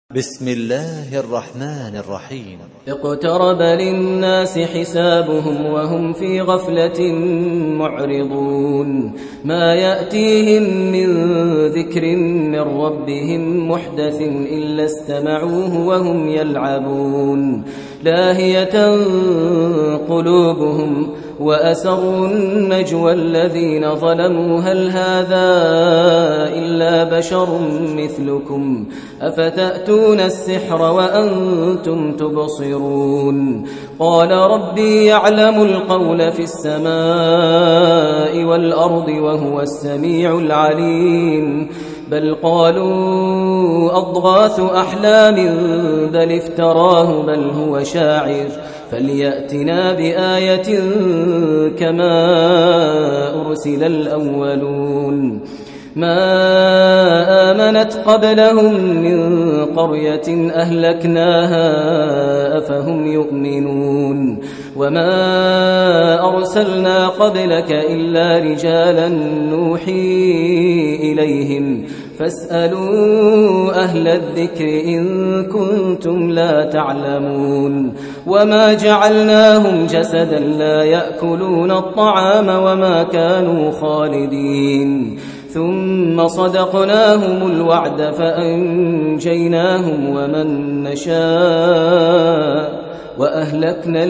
بسم الله الرحمن الرحيم. اقترب للناس حسابهم وهم في غفلة معرضون ما يأتيهم من ذكر من ربهم محدث إلا استمعوه وهم يلعبون لاهية قلوبهم وأسروا النجوى الذين ظلموا هل هذا إلا بشر مثلكم أفتأتون السحر وأنتم تبصرون قال ربي يعلم القول في السماء والأرض وهو السميع العليم بل قالوا أضغاث أحلام بل افتراه بل هو شاعر فليأتنا بآية كما أرسل الأولون ما آمنت قبلهم من قرية أهلكناها أفهم يؤمنون وما أرسلنا قبلك إلا رجالا نوحي إليهم فاسألوا أهل الذكر إن كنتم لا تعلمون وما جعلناهم جسدا لا يأكلون الطعام وما كانوا خالدين ثم صدقناهم الوعد فأنجيناهم ومن نشاء وأهلكنا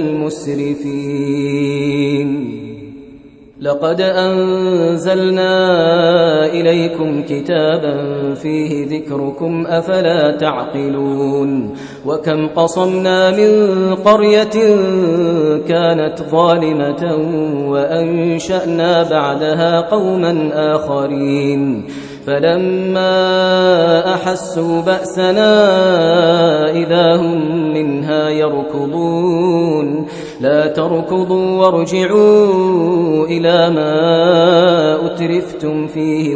المسرفين لقد أنزلنا إليكم كتابا فيه ذكركم أفلا تعقلون وكم قصمنا من قرية كانت ظالمة وأنشأنا بعدها قوما آخرين فلما أحسوا بأسنا إذا هم منها يركضون لا تركضوا وارجعوا إلى ما أترفتم فيه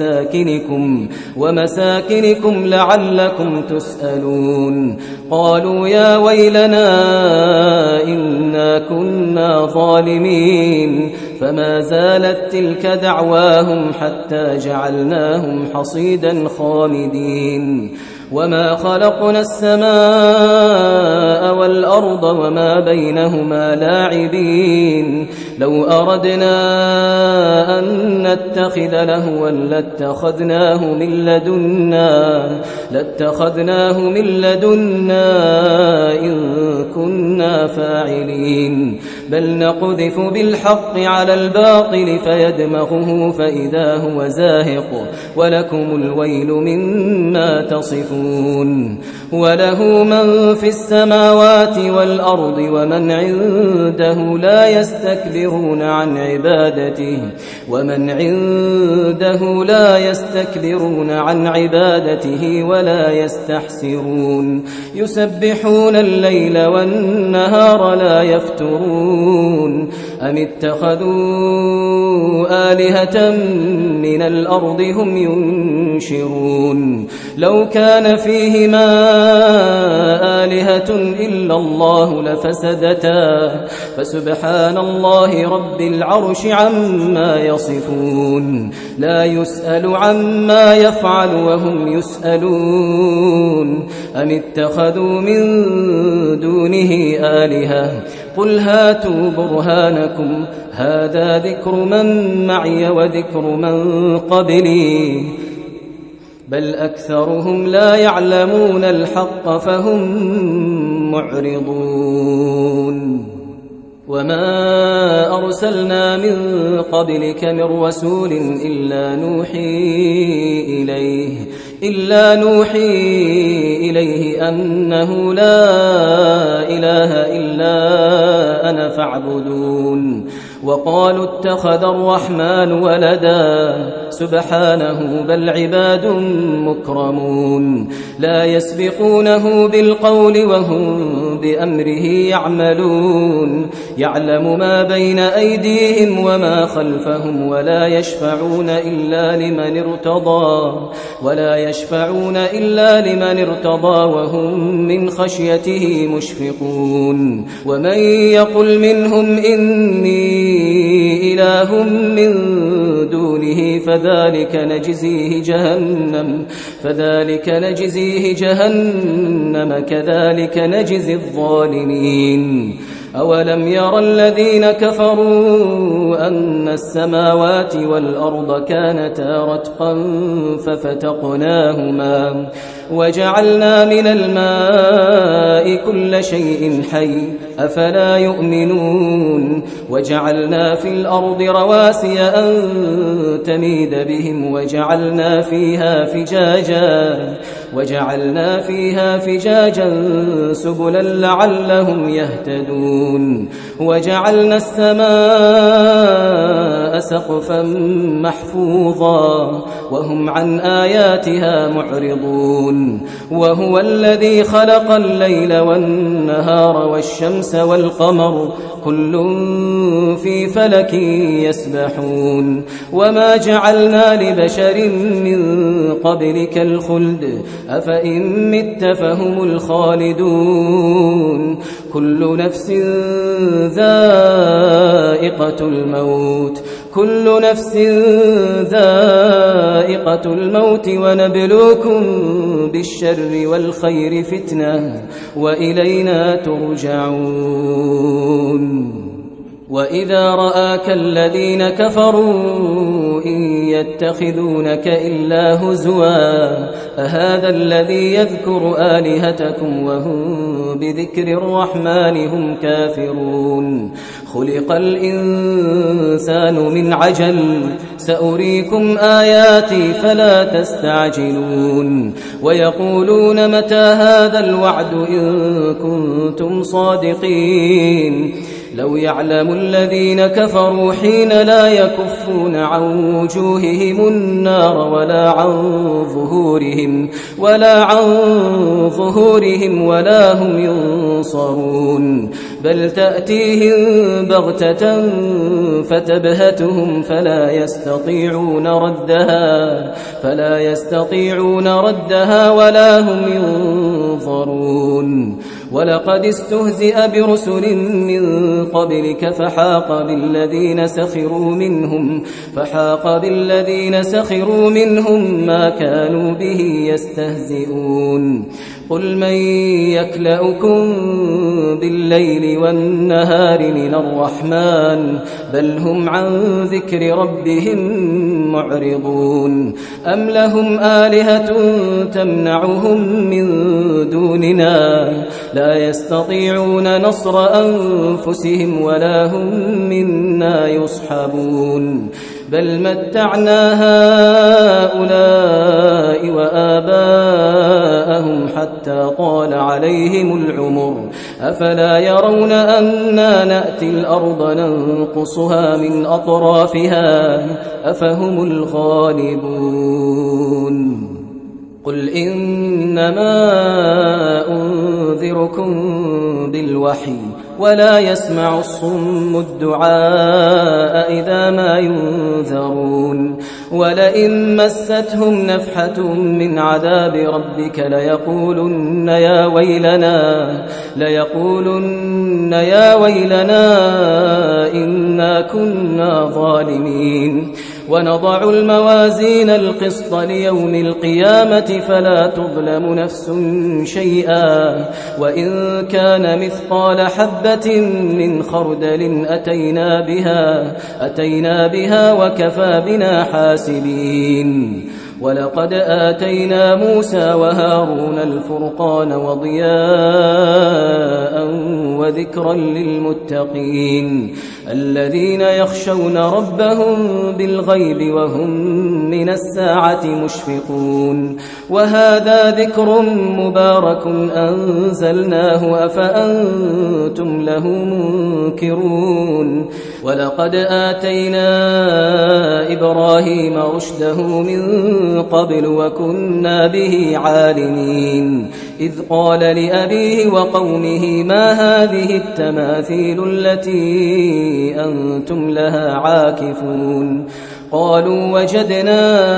ومساكنكم لعلكم تسألون قالوا يا ويلنا إنا كنا ظالمين فما زالت تلك دعواهم حتى جعلناهم حصيدا خامدين وما خلقنا السماء والأرض وما بينهما لاعبين لو أردنا أن نتخذ لهوا لاتخذناه من لدنا إن كنا فاعلين بل نقذف بالحق على الباطل فيدمغه فإذا هو زاهق ولكم الويل مما تصفون وله من في السماوات والأرض ومن عنده لا يستكبرون عن عبادته ولا يستحسرون يسبحون الليل والنهار لا يفترون أم اتخذوا آلهة من الأرض هم ينشرون لو كان فيهما آلهة إلا الله لفسدتا فسبحان الله رب العرش عما يصفون لا يسأل عما يفعل وهم يسألون أم اتخذوا من دونه آلهة قل هاتوا برهانكم هذا ذكر من معي وذكر من قبلي بل أكثرهم لا يعلمون الحق فهم معرضون وما أرسلنا من قبلك من رسول إلا نوحي إليه أنه لا إله إلا أنا فاعبدون وقالوا اتخذ الرحمن ولدا سبحانه بل عباد مكرمون لا يسبقونه بالقول وهم بأمره يعملون يعلم ما بين أيديهم وما خلفهم ولا يشفعون إلا لمن ارتضى وهم من خشيته مشفقون ومن يقل منهم إني إله من دون دونه فذلك نجزيه جهنم كذلك نجزي الظالمين. أولم ير الذين كفروا أن السماوات والأرض كانتا رتقا ففتقناهما وجعلنا من الماء كل شيء حي أفلا يؤمنون. وجعلنا في الأرض رواسي أن تميد بهم وجعلنا فيها فجاجا سبلا لعلهم يهتدون. وجعلنا السماء سقفا محفوظا وهم عن آياتها معرضون. وهو الذي خلق الليل والنهار والشمس والقمر كل في فلك يسبحون. وما جعلنا لبشر من قبلك الخلد أفإن مت فهم الخالدون. كل نفس ذائقة الموت ونبلوكم بالشر والخير فتنة وإلينا ترجعون. وإذا رآك الذين كفروا إن يتخذونك إلا هزوا أهذا الذي يذكر آلهتكم وهم بذكر الرحمن هم كافرون. خلق الإنسان من عجل سأريكم آياتي فلا تستعجلون. ويقولون متى هذا الوعد إن كنتم صادقين. لو يعلم الذين كفروا حين لا يكفون عن وجوههم النار ولا عن ظهورهم ولا هم ينصرون. بل تأتيهم بغتة فتبهتهم فلا يستطيعون ردها ولا هم ينظرون. ولقد استهزئ برسل من قبلك فحاق بالذين سخروا منهم ما كانوا به يستهزئون. قل من يكلؤكم بالليل والنهار من الرحمن بل هم عن ذكر ربهم معرضون. أم لهم آلهة تمنعهم من دوننا لا يستطيعون نصر أنفسهم ولا هم منا يصحبون. بل متعنا هؤلاء وآباءهم حتى طال عليهم العمر أفلا يرون أنا نأتي الأرض ننقصها من أطرافها أفهم الغالبون. قل إنما أنذركم بالوحي ولا يسمع الصم الدعاء إذا ما ينذرون. ولئن مستهم نفحة من عذاب ربك ليقولن يا ويلنا إنا كنا ظالمين. ونضع الموازين القسط ليوم القيامة فلا تظلم نفس شيئا وإن كان مثقال حبة من خردل أتينا بها وكفى بنا حاسبين. ولقد آتينا موسى وهارون الفرقان وضياء وذكرا للمتقين الذين يخشون ربهم بالغيب وهم من الساعة مشفقون. وهذا ذكر مبارك أنزلناه أفأنتم له منكرون. ولقد آتينا إبراهيم رشده من قبل وكنا به عالمين. إذ قال لأبيه وقومه ما هذه التماثيل التي أنتم لها عاكفون. قالوا وجدنا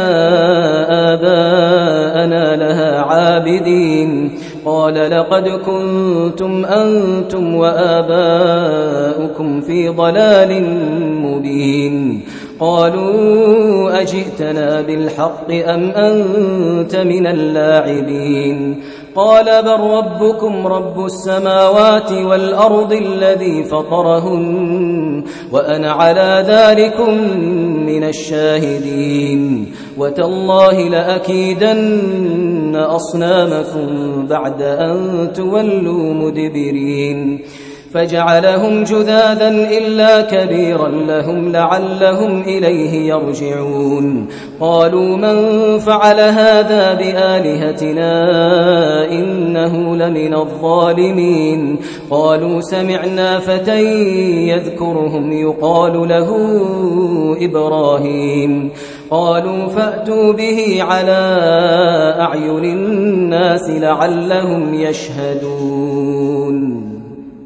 آباءنا لها عابدين. قال لقد كنتم أنتم وآباؤكم في ضلال مبين. قالوا أجئتنا بالحق أم أنت من اللاعبين قال بل ربكم رب السماوات والأرض الذي فطرهن وأنا على ذلكم من الشاهدين وتالله لأكيدن أصنامكم بعد أن تولوا مدبرين فجعلهم جذاذا إلا كبيرا لهم لعلهم إليه يرجعون قالوا من فعل هذا بآلهتنا إنه لمن الظالمين قالوا سمعنا فتى يذكرهم يقال له إبراهيم قالوا فأتوا به على أعين الناس لعلهم يشهدون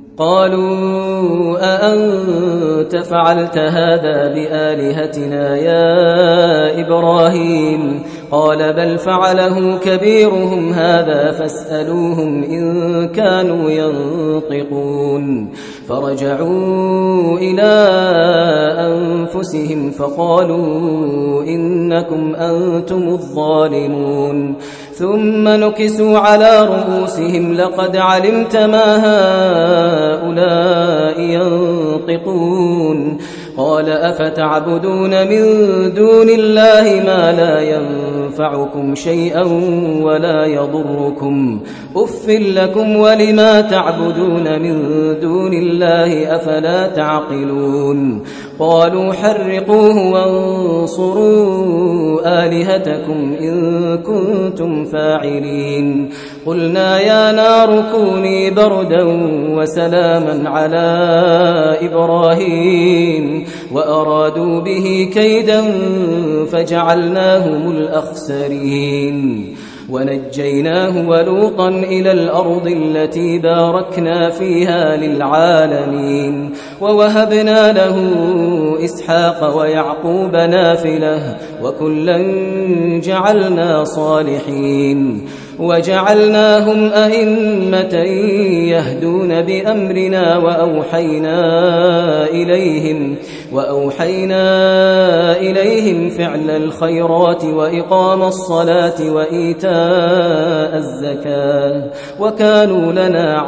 قالوا أأنت فعلت هذا بآلهتنا يا إبراهيم قال بل فعله كبيرهم هذا فاسألوهم إن كانوا ينطقون فرجعوا إلى أنفسهم فقالوا إنكم أنتم الظالمون ثم نكسوا على رؤوسهم لقد علمت ما هؤلاء ينطقون قال أفتعبدون من دون الله ما لا ينفعكم شيئا ولا يضركم أف لكم ولما تعبدون من دون الله أفلا تعقلون قالوا حرقوه وانصروا آلهتكم إن كنتم فاعلين قلنا يا نار كوني بردا وسلاما على إبراهيم وأرادوا به كيدا فجعلناهم الأخسرين ونجيناه ولوطا إلى الأرض التي باركنا فيها للعالمين ووهبنا له إسحاق ويعقوب نافلة وكلا جعلنا صالحين وجعلناهم أئمة يهدون بأمرنا وأوحينا إليهم فعل الخيرات وإقام الصلاة وإيتاء الزكاة وكانوا لنا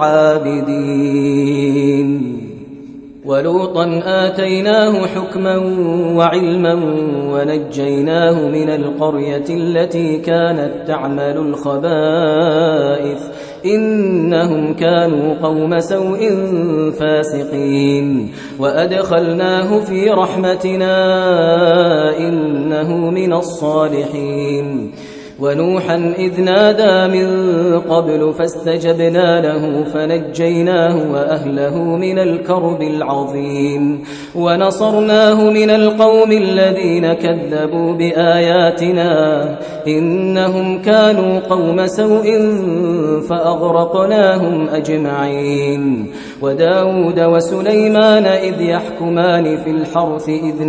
عابدين ولوطا آتيناه حكما وعلما ونجيناه من القرية التي كانت تعمل الخبائث إنهم كانوا قوم سوء فاسقين وأدخلناه في رحمتنا إنه من الصالحين ونوحا إذ نادى من قبل فاستجبنا له فنجيناه وأهله من الكرب العظيم ونصرناه من القوم الذين كذبوا بآياتنا إنهم كانوا قوم سوء فأغرقناهم أجمعين وداود وسليمان إذ يحكمان في الحرث إذ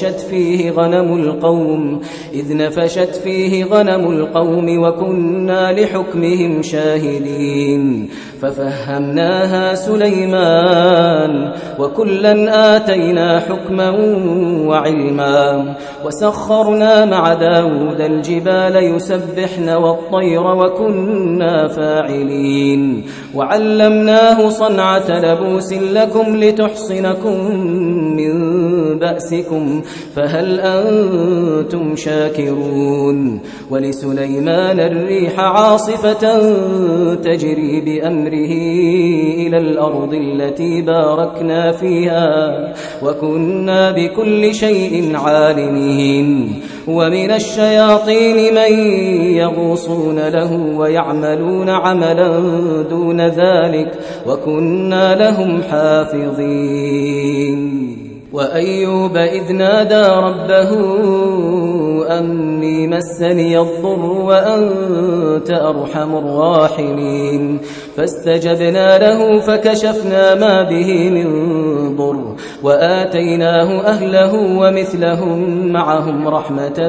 نفشت فيه غنم القوم وكنا لحكمهم شاهدين ففهمناها سليمان وكلا آتينا حكما وعلما وسخرنا مع داود الجبال يسبحن والطير وكنا فاعلين وعلمناه صنعة لبوس لكم لتحصنكم من بأسكم فهل أنتم شاكرون ولسليمان الريح عاصفة تجري بأمره إلى الأرض التي باركنا فيها وكنا بكل شيء عالمين ومن الشياطين من يغوصون له ويعملون عملا دون ذلك وكنا لهم حافظين وأيوب إذ نادى ربه أني مسني الضر وأنت أرحم الراحمين فاستجبنا له فكشفنا ما به من ضر وآتيناه أهله ومثلهم معهم رحمة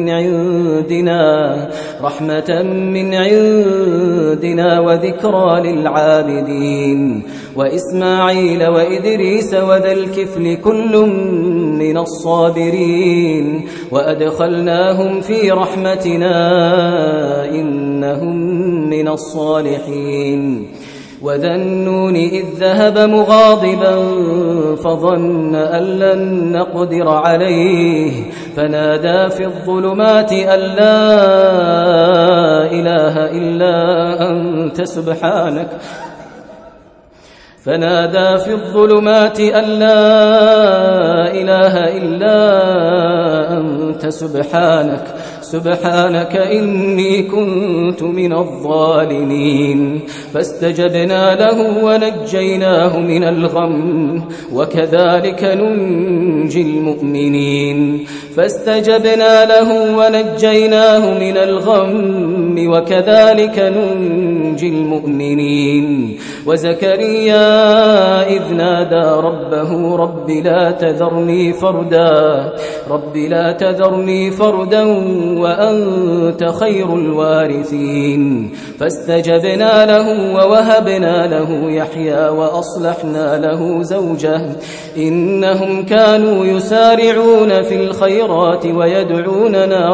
من عندنا وذكرى للعابدين وإسماعيل وإدريس وذا الكفل كل من الصابرين وأدخلناهم في رحمتنا إنهم من الصالحين وذا النون إذ ذهب مغاضبا فظن أن لن نقدر عليه فنادى في الظلمات أن لا إله إلا أنت سبحانك إني كنت من الظالمين فاستجبنا له ونجيناه من الغم وكذلك ننجي المؤمنين وزكريا إذ نادى ربه رب لا تذرني فردا وأنت خير الوارثين فاستجبنا له ووهبنا له يحيى وأصلحنا له زوجه إنهم كانوا يسارعون في الخيرات ويدعوننا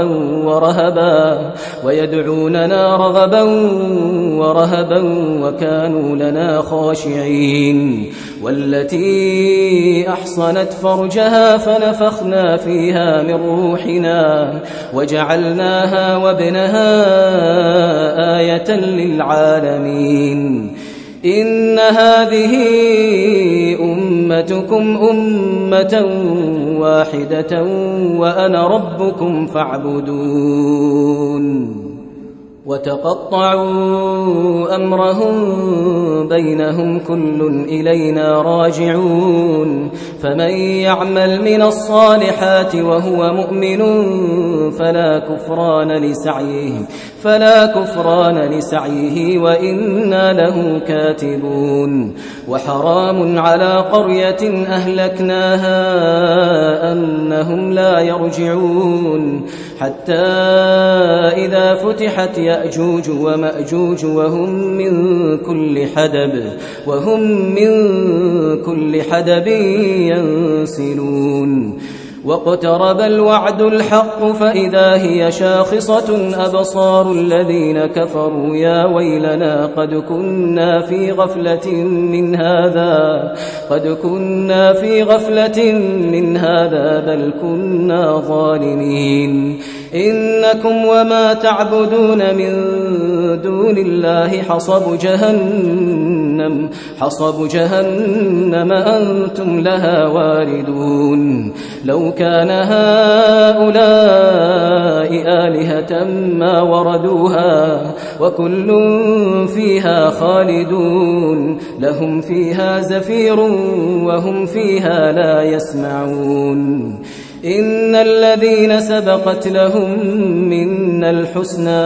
رغبا ورهبا وكانوا لنا خاشعين والتي أحصنت فرجها فنفخنا فيها من روحنا وجعلناها وابنها آية للعالمين إن هذه أمتكم أمة واحدة وأنا ربكم فاعبدون وتقطعوا أمرهم بينهم كل إلينا راجعون فمن يعمل من الصالحات وهو مؤمن فلا كفران لسعيه وإنا له كاتبون وحرام على قرية أهلكناها أنهم لا يرجعون حتى إذا فتحت يأجوج ومأجوج وهم من كل حدب ينسلون واقترب الوعد الحق فإذا هي شاخصة أبصار الذين كفروا يا ويلنا قد كنا في غفلة من هذا بل كنا ظالمين إنكم وما تعبدون من دون الله حصب جهنم أنتم لها واردون لو كان هؤلاء آلهة ما وردوها وكل فيها خالدون لهم فيها زفير وهم فيها لا يسمعون إن الذين سبقت لهم منا الحسنى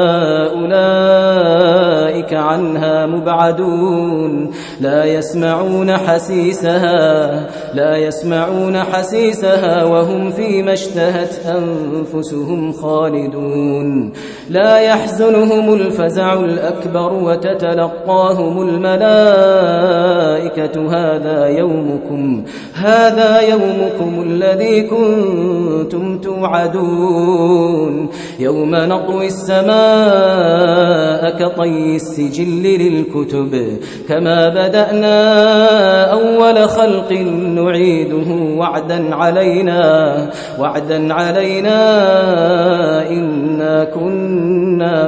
أولئك عنها مبعدون لا يسمعون حسيسها وهم فيما اشتهت أنفسهم خالدون لا يحزنهم الفزع الأكبر وتتلقاهم الملائكة هذا يومكم الذي كنتم توعدون يوم نطوي السماء كطي السجل للكتب كما بدأنا أول خلق نعيده وعدا علينا إنا كنا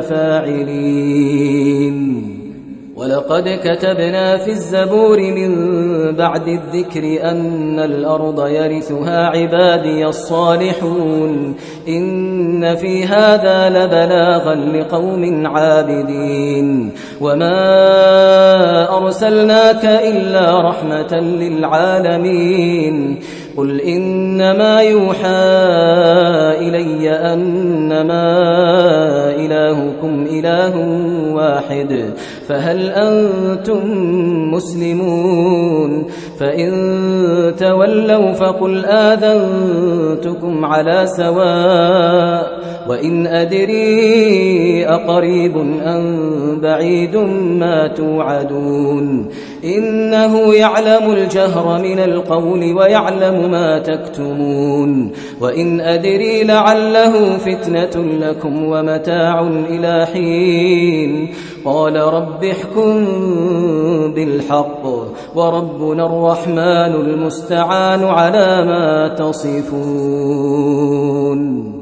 فاعلين ولقد كتبنا في الزبور من بعد الذكر أن الأرض يرثها عبادي الصالحون إن في هذا لبلاغا لقوم عابدين وما أرسلناك إلا رحمة للعالمين قل إنما يوحى إلي أنما إلهكم إله واحد فهل أنتم مسلمون فإن تولوا فقل آذنتكم على سواء وإن أدري أقريب أم بعيد ما توعدون إنه يعلم الجهر من القول ويعلم ما تكتمون وإن أدري لعله فتنة لكم ومتاع إلى حين قال رب احكم بالحق وربنا الرحمن المستعان على ما تصفون.